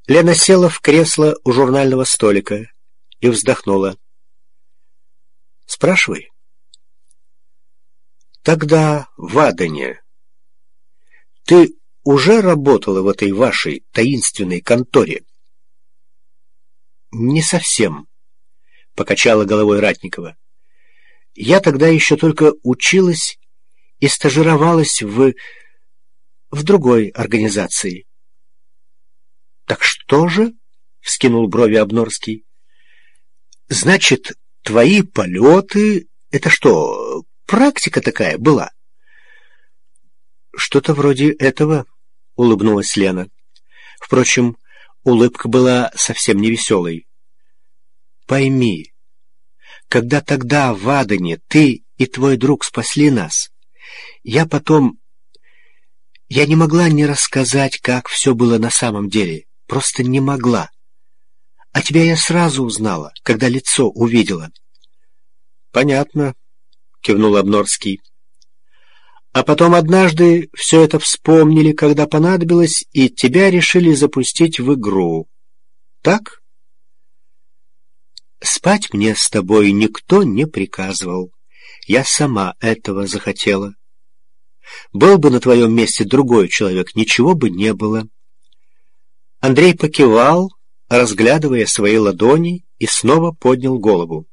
Лена села в кресло у журнального столика и вздохнула. «Спрашивай». «Тогда в Адене ты уже работала в этой вашей таинственной конторе?» «Не совсем», — покачала головой Ратникова. «Я тогда еще только училась и стажировалась в другой организации». «Так что же?» — вскинул брови Обнорский. «Значит, твои полеты — это что, практика такая была?» «Что-то вроде этого», — улыбнулась Лена. Впрочем, улыбка была совсем невеселой. «Пойми, когда тогда в Адене ты и твой друг спасли нас, я не могла не рассказать, как все было на самом деле. Просто не могла. А тебя я сразу узнала, когда лицо увидела». «Понятно», — кивнул Обнорский. «А потом однажды все это вспомнили, когда понадобилось, и тебя решили запустить в игру. Так?» «Спать мне с тобой никто не приказывал. Я сама этого захотела. Был бы на твоем месте другой человек, ничего бы не было». Андрей покивал, разглядывая свои ладони, и снова поднял голову.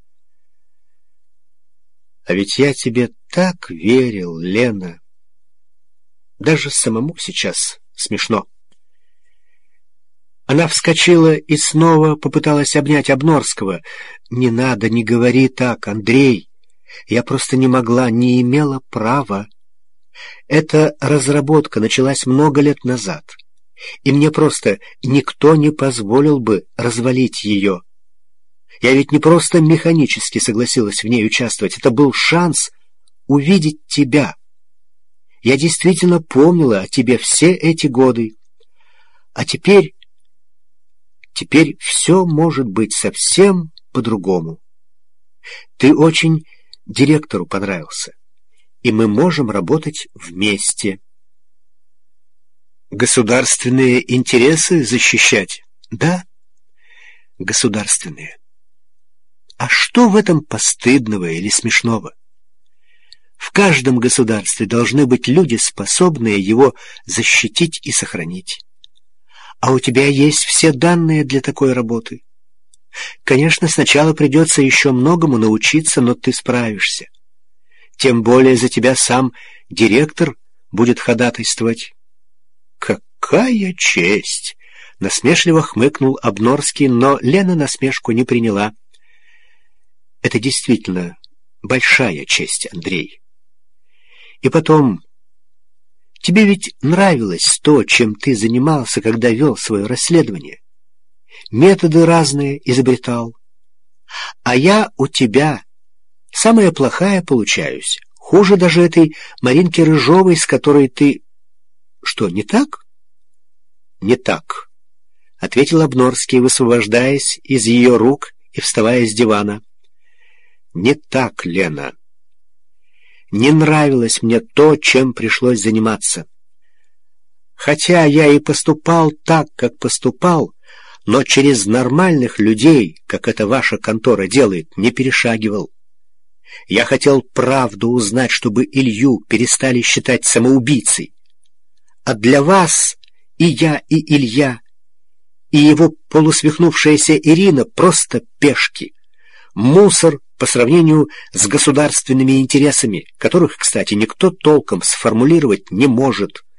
«А ведь я тебе так верил, Лена. Даже самому сейчас смешно». Она вскочила и снова попыталась обнять Обнорского. «Не надо, не говори так, Андрей. Я просто не могла, не имела права. Эта разработка началась много лет назад, и мне просто никто не позволил бы развалить ее. Я ведь не просто механически согласилась в ней участвовать, это был шанс увидеть тебя. Я действительно помнила о тебе все эти годы. А теперь все может быть совсем по-другому. Ты очень директору понравился, и мы можем работать вместе». «Государственные интересы защищать?» «Да, государственные. А что в этом постыдного или смешного? В каждом государстве должны быть люди, способные его защитить и сохранить. А у тебя есть все данные для такой работы. Конечно, сначала придется еще многому научиться, но ты справишься. Тем более за тебя сам директор будет ходатайствовать». «Какая честь!» — насмешливо хмыкнул Обнорский, но Лена насмешку не приняла. «Это действительно большая честь, Андрей. И потом, тебе ведь нравилось то, чем ты занимался, когда вел свое расследование. Методы разные изобретал. А я у тебя самая плохая получаюсь, хуже даже этой Маринки Рыжовой, с которой ты... Что, не так?» «Не так», — ответил Обнорский, высвобождаясь из ее рук и вставая с дивана. «Не так, Лена. Не нравилось мне то, чем пришлось заниматься. Хотя я и поступал так, как поступал, но через нормальных людей, как это ваша контора делает, не перешагивал. Я хотел правду узнать, чтобы Илью перестали считать самоубийцей. А для вас и я, и Илья, и его полусвихнувшаяся Ирина просто пешки. Мусор по сравнению с государственными интересами, которых, кстати, никто толком сформулировать не может.